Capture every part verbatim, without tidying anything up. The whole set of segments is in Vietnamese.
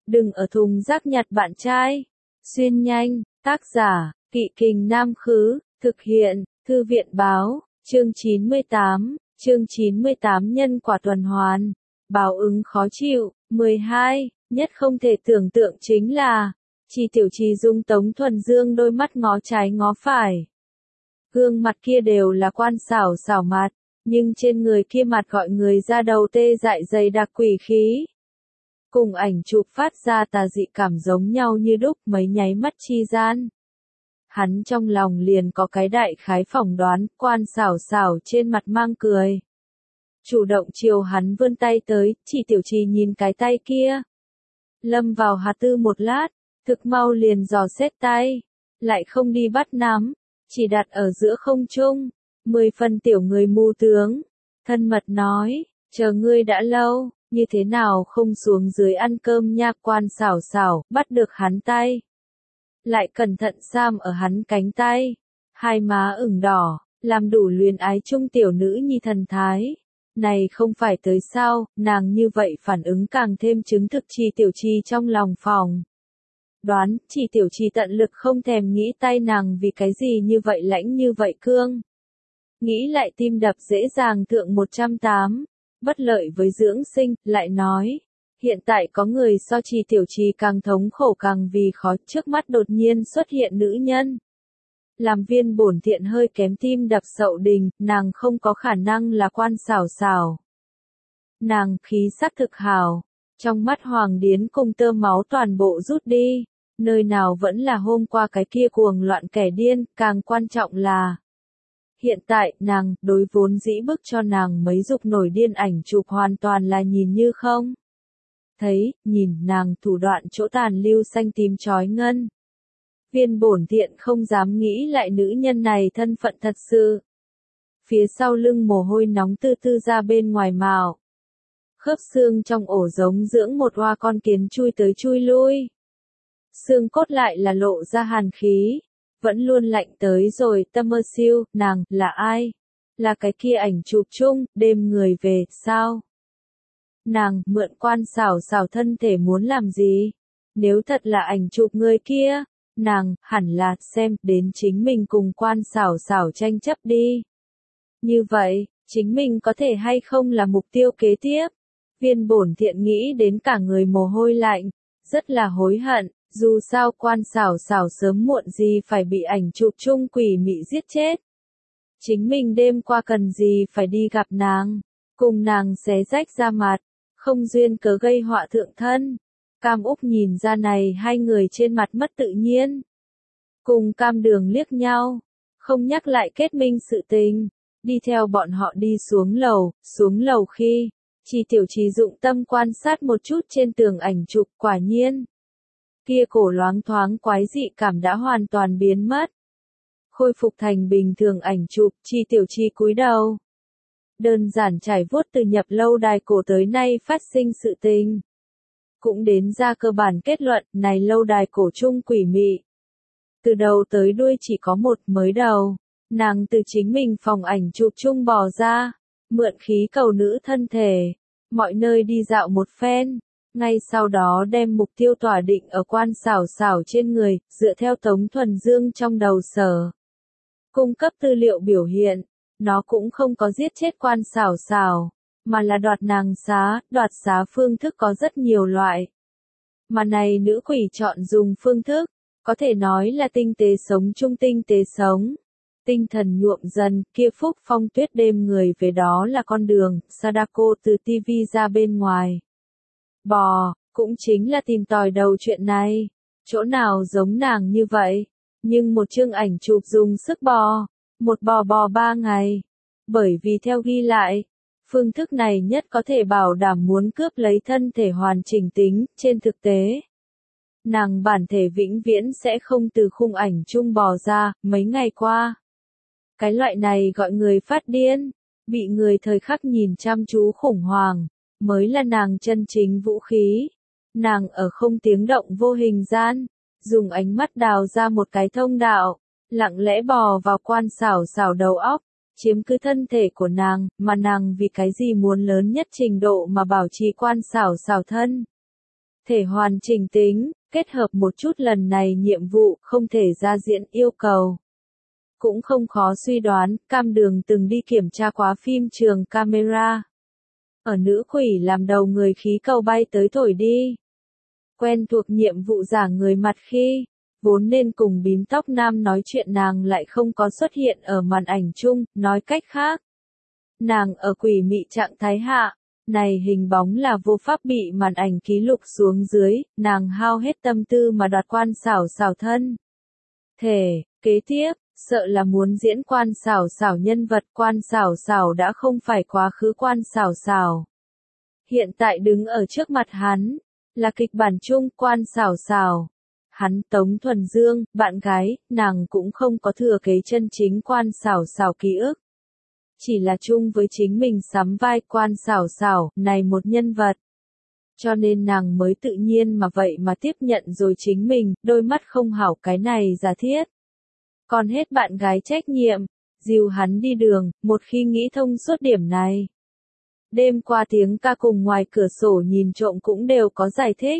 Đừng ở thùng rác nhặt bạn trai. Xuyên nhanh, tác giả, Kỵ Kình Nam Khứ, thực hiện, Thư viện Báo, chương chín mươi tám, chương chín mươi tám nhân quả tuần hoàn, báo ứng khó chịu, mười hai, nhất không thể tưởng tượng chính là, Chi Tiểu Trì dung Tống Thuần Dương đôi mắt ngó trái ngó phải. Gương mặt kia đều là quan xảo xảo mặt, nhưng trên người kia mặt gọi người ra đầu tê dại dày đặc quỷ khí. Cùng ảnh chụp phát ra tà dị cảm giống nhau như đúc mấy nháy mắt chi gian. Hắn trong lòng liền có cái đại khái phỏng đoán, quan xảo xảo trên mặt mang cười. Chủ động chiều hắn vươn tay tới, Chi Tiểu Trì nhìn cái tay kia. Lâm vào hà tư một lát, thực mau liền dò xét tay, lại không đi bắt nắm, chỉ đặt ở giữa không trung, mười phần tiểu người mù tướng. Thân mật nói, chờ ngươi đã lâu, như thế nào không xuống dưới ăn cơm nha. Quan xảo xảo, bắt được hắn tay. Lại cẩn thận giam ở hắn cánh tay, hai má ửng đỏ, làm đủ luyến ái trung tiểu nữ nhi thần thái. Này không phải tới sao, nàng như vậy phản ứng càng thêm chứng thực Chi Tiểu Trì trong lòng phòng. Đoán, Chi Tiểu Trì tận lực không thèm nghĩ tay nàng vì cái gì như vậy lãnh như vậy cương. Nghĩ lại tim đập dễ dàng thượng một trăm tám, bất lợi với dưỡng sinh, lại nói. Hiện tại có người so Chi Tiểu Trì càng thống khổ càng vì khó, trước mắt đột nhiên xuất hiện nữ nhân. Làm viên bổn thiện hơi kém tim đập sậu đình, nàng không có khả năng là quan xảo xảo. Nàng khí sắc thực hào, trong mắt hoàng điến cùng tơ máu toàn bộ rút đi, nơi nào vẫn là hôm qua cái kia cuồng loạn kẻ điên, càng quan trọng là. Hiện tại, nàng, đối vốn dĩ bức cho nàng mấy dục nổi điên ảnh chụp hoàn toàn là nhìn như không. Thấy, nhìn nàng thủ đoạn chỗ tàn lưu xanh tím chói ngân. Viên bổn thiện không dám nghĩ lại nữ nhân này thân phận thật sự. Phía sau lưng mồ hôi nóng tư tư ra bên ngoài mào. Khớp xương trong ổ giống dưỡng một hoa con kiến chui tới chui lui. Xương cốt lại là lộ ra hàn khí. Vẫn luôn lạnh tới rồi. Tâm mơ siêu, nàng, là ai? Là cái kia ảnh chụp chung, đêm người về, sao? Nàng, mượn quan xảo xảo thân thể muốn làm gì? Nếu thật là ảnh chụp người kia, nàng, hẳn là, xem, đến chính mình cùng quan xảo xảo tranh chấp đi. Như vậy, chính mình có thể hay không là mục tiêu kế tiếp? Viên bổn thiện nghĩ đến cả người mồ hôi lạnh, rất là hối hận, dù sao quan xảo xảo sớm muộn gì phải bị ảnh chụp chung quỷ mị giết chết. Chính mình đêm qua cần gì phải đi gặp nàng, cùng nàng xé rách ra mặt, không duyên cớ gây họa thượng thân. Cam Úc nhìn ra này hai người trên mặt mất tự nhiên. Cùng Cam Đường liếc nhau, không nhắc lại kết minh sự tình, đi theo bọn họ đi xuống lầu, xuống lầu khi, Chi Tiểu Trì dụng tâm quan sát một chút trên tường ảnh chụp, quả nhiên. Kia cổ loáng thoáng quái dị cảm đã hoàn toàn biến mất. Khôi phục thành bình thường ảnh chụp, Chi Tiểu Trì cúi đầu. Đơn giản trải vuốt từ nhập lâu đài cổ tới nay phát sinh sự tình. Cũng đến ra cơ bản kết luận, này lâu đài cổ chung quỷ mị. Từ đầu tới đuôi chỉ có một mới đầu, nàng từ chính mình phòng ảnh chụp chung bò ra, mượn khí cầu nữ thân thể, mọi nơi đi dạo một phen, ngay sau đó đem mục tiêu tỏa định ở quan xảo xảo trên người, dựa theo Tống Thuần Dương trong đầu sở. Cung cấp tư liệu biểu hiện, nó cũng không có giết chết quan xảo xảo, mà là đoạt nàng xá, đoạt xá phương thức có rất nhiều loại. Mà này nữ quỷ chọn dùng phương thức, có thể nói là tinh tế sống chung tinh tế sống. Tinh thần nhuộm dần, kia phúc phong tuyết đêm người về đó là con đường, Sadako từ tivi ra bên ngoài. Bò, cũng chính là tìm tòi đầu chuyện này. Chỗ nào giống nàng như vậy, nhưng một chương ảnh chụp dùng sức bò, một bò bò ba ngày. Bởi vì theo ghi lại, phương thức này nhất có thể bảo đảm muốn cướp lấy thân thể hoàn chỉnh tính, trên thực tế. Nàng bản thể vĩnh viễn sẽ không từ khung ảnh chung bò ra, mấy ngày qua. Cái loại này gọi người phát điên, bị người thời khắc nhìn chăm chú khủng hoảng, mới là nàng chân chính vũ khí. Nàng ở không tiếng động vô hình gian, dùng ánh mắt đào ra một cái thông đạo, lặng lẽ bò vào quan xảo xảo đầu óc, chiếm cứ thân thể của nàng, mà nàng vì cái gì muốn lớn nhất trình độ mà bảo trì quan xảo xảo thân. Thể hoàn chỉnh tính, kết hợp một chút lần này nhiệm vụ không thể ra diễn yêu cầu. Cũng không khó suy đoán, Cam Đường từng đi kiểm tra quá phim trường camera. Ở nữ quỷ làm đầu người khí cầu bay tới thổi đi. Quen thuộc nhiệm vụ giả người mặt khi, vốn nên cùng bím tóc nam nói chuyện nàng lại không có xuất hiện ở màn ảnh chung, nói cách khác. Nàng ở quỷ mị trạng thái hạ, này hình bóng là vô pháp bị màn ảnh ký lục xuống dưới, nàng hao hết tâm tư mà đoạt quan xảo xảo thân. Thể, kế tiếp, sợ là muốn diễn quan xảo xảo nhân vật quan xảo xảo đã không phải quá khứ quan xảo xảo. Hiện tại đứng ở trước mặt hắn, là kịch bản chung quan xảo xảo. Hắn Tống Thuần Dương, bạn gái, nàng cũng không có thừa kế chân chính quan xảo xảo ký ức. Chỉ là chung với chính mình sắm vai quan xảo xảo, này một nhân vật. Cho nên nàng mới tự nhiên mà vậy mà tiếp nhận rồi chính mình, đôi mắt không hảo cái này giả thiết. Còn hết bạn gái trách nhiệm, dìu hắn đi đường, một khi nghĩ thông suốt điểm này. Đêm qua tiếng ca cùng ngoài cửa sổ nhìn trộm cũng đều có giải thích.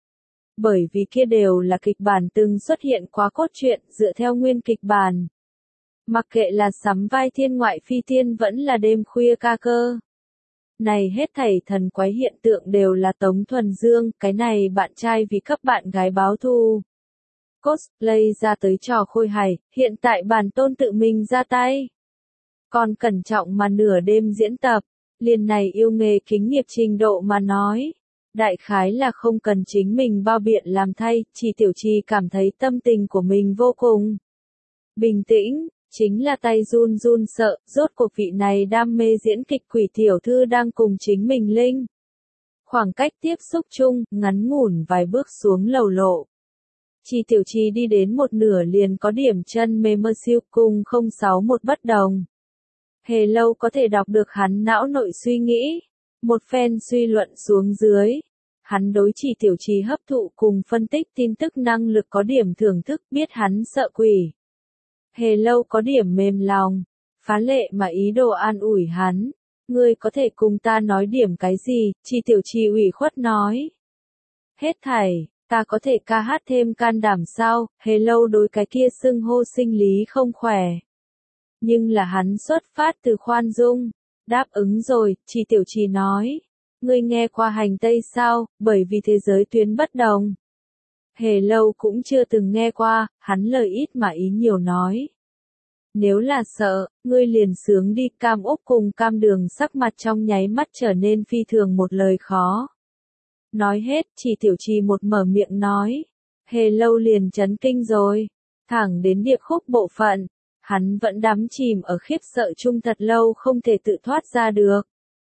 Bởi vì kia đều là kịch bản từng xuất hiện quá cốt truyện dựa theo nguyên kịch bản. Mặc kệ là sắm vai thiên ngoại phi tiên vẫn là đêm khuya ca cơ. Này hết thảy thần quái hiện tượng đều là Tống Thuần Dương, cái này bạn trai vì cấp bạn gái báo thù. Cosplay ra tới trò khôi hài, hiện tại bản tôn tự mình ra tay. Còn cẩn trọng mà nửa đêm diễn tập, liền này yêu nghề kính nghiệp trình độ mà nói. Đại khái là không cần chính mình bao biện làm thay, chỉ tiểu trì cảm thấy tâm tình của mình vô cùng bình tĩnh, chính là tay run run sợ, rốt cuộc vị này đam mê diễn kịch quỷ tiểu thư đang cùng chính mình linh. Khoảng cách tiếp xúc chung, ngắn ngủn vài bước xuống lầu lộ. Chỉ tiểu trì đi đến một nửa liền có điểm chân mê mơ siêu cùng không sáu một bất đồng. Hề lâu có thể đọc được hắn não nội suy nghĩ. Một phen suy luận xuống dưới. Hắn đối chỉ tiểu trì hấp thụ cùng phân tích tin tức năng lực có điểm thưởng thức biết hắn sợ quỷ. Hề lâu có điểm mềm lòng. Phá lệ mà ý đồ an ủi hắn. Ngươi có thể cùng ta nói điểm cái gì, chỉ tiểu trì ủy khuất nói. Hết thảy. Ta có thể ca hát thêm can đảm sao, hề lâu đối cái kia xưng hô sinh lý không khỏe. Nhưng là hắn xuất phát từ khoan dung. Đáp ứng rồi, chỉ tiểu trì nói. Ngươi nghe qua hành tây sao, bởi vì thế giới tuyến bất đồng. Hề lâu cũng chưa từng nghe qua, hắn lời ít mà ý nhiều nói. Nếu là sợ, ngươi liền sướng đi Cam Úc cùng Cam Đường sắc mặt trong nháy mắt trở nên phi thường một lời khó. Nói hết, chỉ tiểu trì một mở miệng nói. Hề lâu liền chấn kinh rồi. Thẳng đến điệp khúc bộ phận. Hắn vẫn đắm chìm ở khiếp sợ chung thật lâu không thể tự thoát ra được.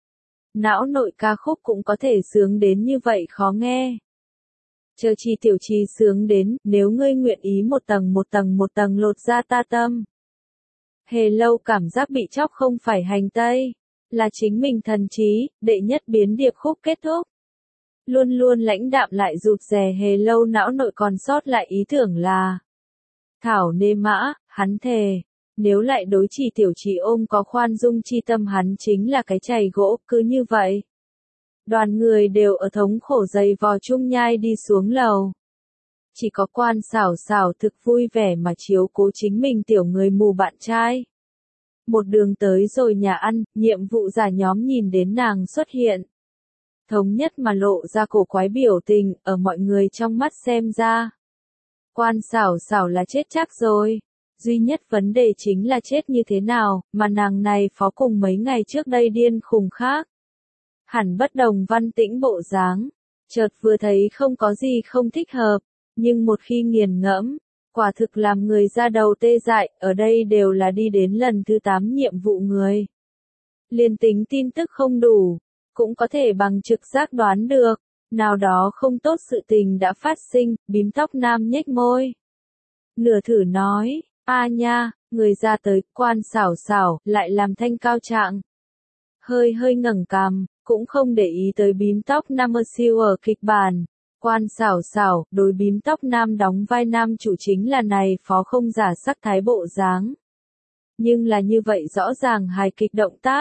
Não nội ca khúc cũng có thể sướng đến như vậy khó nghe. Chờ chi tiểu trì sướng đến, nếu ngươi nguyện ý một tầng một tầng một tầng lột ra ta tâm. Hề lâu cảm giác bị chóc không phải hành tây, là chính mình thần trí, đệ nhất biến điệp khúc kết thúc. Luôn luôn lãnh đạm lại rụt rè hề lâu não nội còn sót lại ý tưởng là thảo nê mã, hắn thề, nếu lại đối chỉ tiểu trì ôm có khoan dung chi tâm hắn chính là cái chày gỗ, cứ như vậy. Đoàn người đều ở thống khổ dày vò chung nhai đi xuống lầu. Chỉ có quan xảo xảo thực vui vẻ mà chiếu cố chính mình tiểu người mù bạn trai. Một đường tới rồi nhà ăn, nhiệm vụ giả nhóm nhìn đến nàng xuất hiện. Thống nhất mà lộ ra cổ quái biểu tình, ở mọi người trong mắt xem ra. Quan xảo xảo là chết chắc rồi. Duy nhất vấn đề chính là chết như thế nào, mà nàng này phó cùng mấy ngày trước đây điên khùng khác. Hẳn bất đồng văn tĩnh bộ dáng. Chợt vừa thấy không có gì không thích hợp, nhưng một khi nghiền ngẫm, quả thực làm người ra đầu tê dại, ở đây đều là đi đến lần thứ tám nhiệm vụ người. Liên tính tin tức không đủ, cũng có thể bằng trực giác đoán được, nào đó không tốt sự tình đã phát sinh, bím tóc nam nhếch môi. Nửa thử nói, a nha, người ra tới, quan xảo xảo, lại làm thanh cao trạng. Hơi hơi ngẩng cằm, cũng không để ý tới bím tóc nam ở siêu ở kịch bản. Quan xảo xảo, đối bím tóc nam đóng vai nam chủ chính là này phó không giả sắc thái bộ dáng. Nhưng là như vậy rõ ràng hài kịch động tác,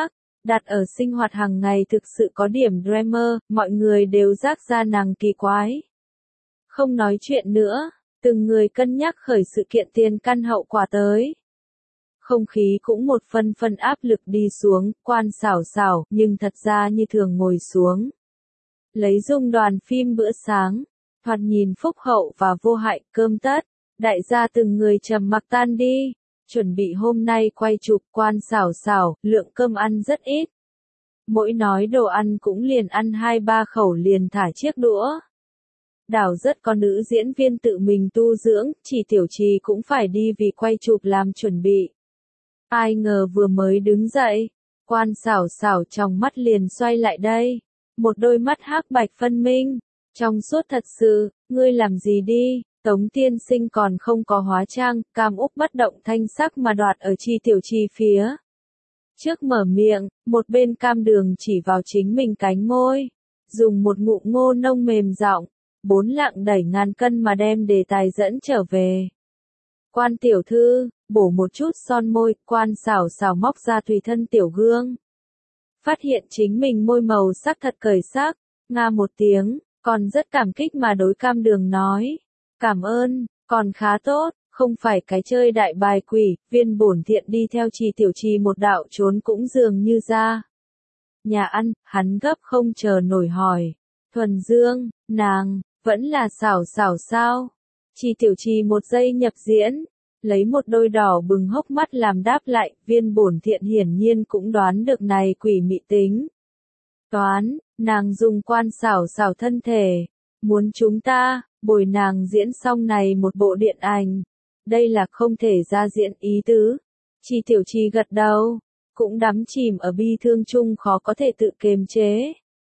đặt ở sinh hoạt hàng ngày thực sự có điểm drama, mọi người đều rác ra nàng kỳ quái. Không nói chuyện nữa, từng người cân nhắc khởi sự kiện tiền căn hậu quả tới. Không khí cũng một phân phân áp lực đi xuống, Quan xảo xảo, nhưng thật ra như thường ngồi xuống. Lấy dung đoàn phim bữa sáng, thoạt nhìn phúc hậu và vô hại, cơm tất, đại gia từng người trầm mặc tan đi, chuẩn bị hôm nay quay chụp. Quan xảo xảo, lượng cơm ăn rất ít. Mỗi nói đồ ăn cũng liền ăn hai ba khẩu liền thả chiếc đũa. Đảo rất có nữ diễn viên tự mình tu dưỡng, chỉ Tiểu Trì cũng phải đi vì quay chụp làm chuẩn bị. Ai ngờ vừa mới đứng dậy, Quan xảo xảo trong mắt liền xoay lại đây. Một đôi mắt hắc bạch phân minh, trong suốt thật sự, ngươi làm gì đi, Tống tiên sinh còn không có hóa trang, Cam Úc bất động thanh sắc mà đoạt ở Chi Tiểu Trì phía. Trước mở miệng, một bên Cam Đường chỉ vào chính mình cánh môi, dùng một ngụm ngô nông mềm giọng, bốn lạng đẩy ngàn cân mà đem đề tài dẫn trở về. Quan tiểu thư, bổ một chút son môi, Quan xảo xảo móc ra tùy thân tiểu gương. Phát hiện chính mình môi màu sắc thật cởi sắc, nga một tiếng, còn rất cảm kích mà đối Cam Đường nói. Cảm ơn, còn khá tốt, không phải cái chơi đại bài quỷ, Viên Bổn Thiện đi theo Chi Tiểu Trì một đạo trốn cũng dường như ra. Nhà ăn, hắn gấp không chờ nổi hỏi. Thuần Dương, nàng, vẫn là xảo xảo sao? Chi Tiểu Trì một giây nhập diễn, lấy một đôi đỏ bừng hốc mắt làm đáp lại, Viên Bổn Thiện hiển nhiên cũng đoán được này quỷ mị tính. Toán, nàng dùng Quan xảo xảo thân thể, muốn chúng ta, bồi nàng diễn xong này một bộ điện ảnh. Đây là không thể ra diễn ý tứ. Chi Tiểu Trì gật đầu, cũng đắm chìm ở bi thương chung khó có thể tự kiềm chế.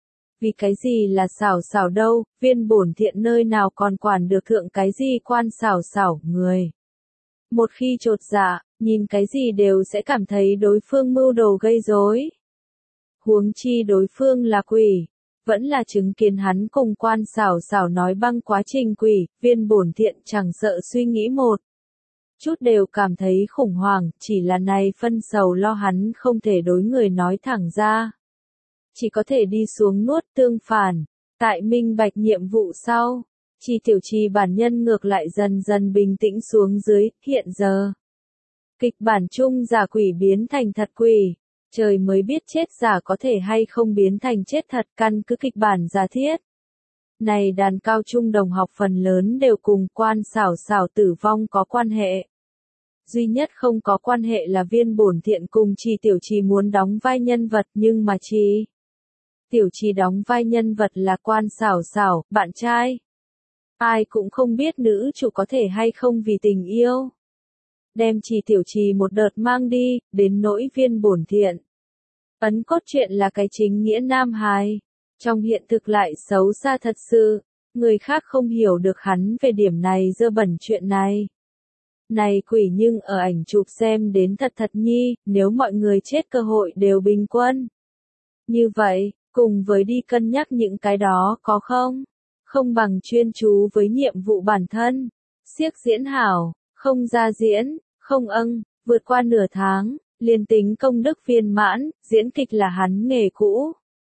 Vì cái gì là xảo xảo đâu, Viên Bổn Thiện nơi nào còn quản được thượng cái gì Quan xảo xảo, người. Một khi chột dạ, nhìn cái gì đều sẽ cảm thấy đối phương mưu đồ gây rối. Huống chi đối phương là quỷ, vẫn là chứng kiến hắn cùng Quan xảo xảo nói băng quá trình quỷ, Viên Bổn Thiện chẳng sợ suy nghĩ một chút đều cảm thấy khủng hoảng, chỉ là này phân sầu lo hắn không thể đối người nói thẳng ra. Chỉ có thể đi xuống nuốt. Tương phản, tại minh bạch nhiệm vụ sau, Chi Tiểu Trì bản nhân ngược lại dần dần bình tĩnh xuống dưới. Hiện giờ, kịch bản chung giả quỷ biến thành thật quỷ, trời mới biết chết giả có thể hay không biến thành chết thật, căn cứ kịch bản giả thiết. Này đàn cao trung đồng học phần lớn đều cùng Quan xảo xảo tử vong có quan hệ. Duy nhất không có quan hệ là Viên Bổn Thiện cùng Chi Tiểu Trì muốn đóng vai nhân vật, nhưng mà Chi Tiểu Trì đóng vai nhân vật là Quan xảo xảo, bạn trai. Ai cũng không biết nữ chủ có thể hay không vì tình yêu đem Chi Tiểu Trì một đợt mang đi, đến nỗi Viên Bổn Thiện. Ấn cốt truyện là cái chính nghĩa nam hài, trong hiện thực lại xấu xa thật sự, người khác không hiểu được hắn về điểm này dơ bẩn chuyện này. Này quỷ nhưng ở ảnh chụp xem đến thật thật nhi, nếu mọi người chết cơ hội đều bình quân. Như vậy, cùng với đi cân nhắc những cái đó có không? Không bằng chuyên chú với nhiệm vụ bản thân. Siếc diễn hảo, không ra diễn, không âng, vượt qua nửa tháng, liền tính công đức viên mãn, diễn kịch là hắn nghề cũ.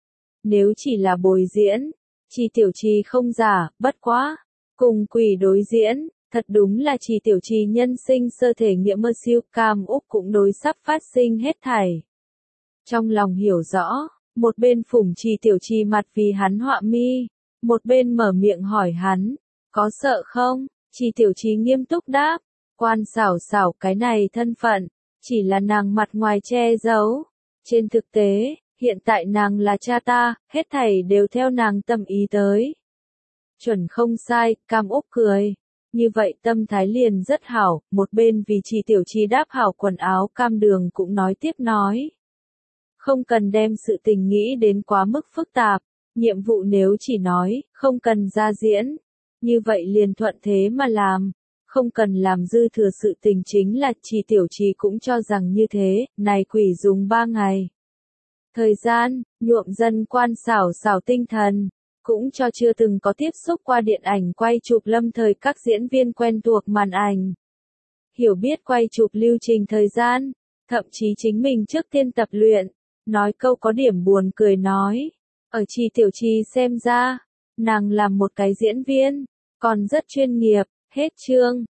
Nếu chỉ là bồi diễn, Chi Tiểu Trì không giả, bất quá. Cùng quỷ đối diễn, thật đúng là Chi Tiểu Trì nhân sinh sơ thể nghiệm mơ siêu. Cam Úc cũng đối sắp phát sinh hết thảy. Trong lòng hiểu rõ, một bên phủng Chi Tiểu Trì mặt vì hắn họa mi, một bên mở miệng hỏi hắn, có sợ không? Chi Tiểu Trì nghiêm túc đáp, Quan xảo xảo cái này thân phận, chỉ là nàng mặt ngoài che giấu. Trên thực tế, hiện tại nàng là cha ta, hết thảy đều theo nàng tâm ý tới. Chuẩn không sai, Cam Úc cười. Như vậy tâm thái liền rất hảo, một bên vì Chi Tiểu Trì đáp hảo quần áo. Cam Đường cũng nói tiếp nói. Không cần đem sự tình nghĩ đến quá mức phức tạp, nhiệm vụ nếu chỉ nói, không cần ra diễn. Như vậy liền thuận thế mà làm, không cần làm dư thừa sự tình chính là. Chi Tiểu Trì cũng cho rằng như thế, này quỷ dùng ba ngày. Thời gian, nhuộm dần Quan xảo xảo tinh thần, cũng cho chưa từng có tiếp xúc qua điện ảnh quay chụp lâm thời các diễn viên quen thuộc màn ảnh. Hiểu biết quay chụp lưu trình thời gian, thậm chí chính mình trước tiên tập luyện, nói câu có điểm buồn cười nói. Ở Trì Tiểu Trì xem ra, nàng là một cái diễn viên, còn rất chuyên nghiệp, hết chương.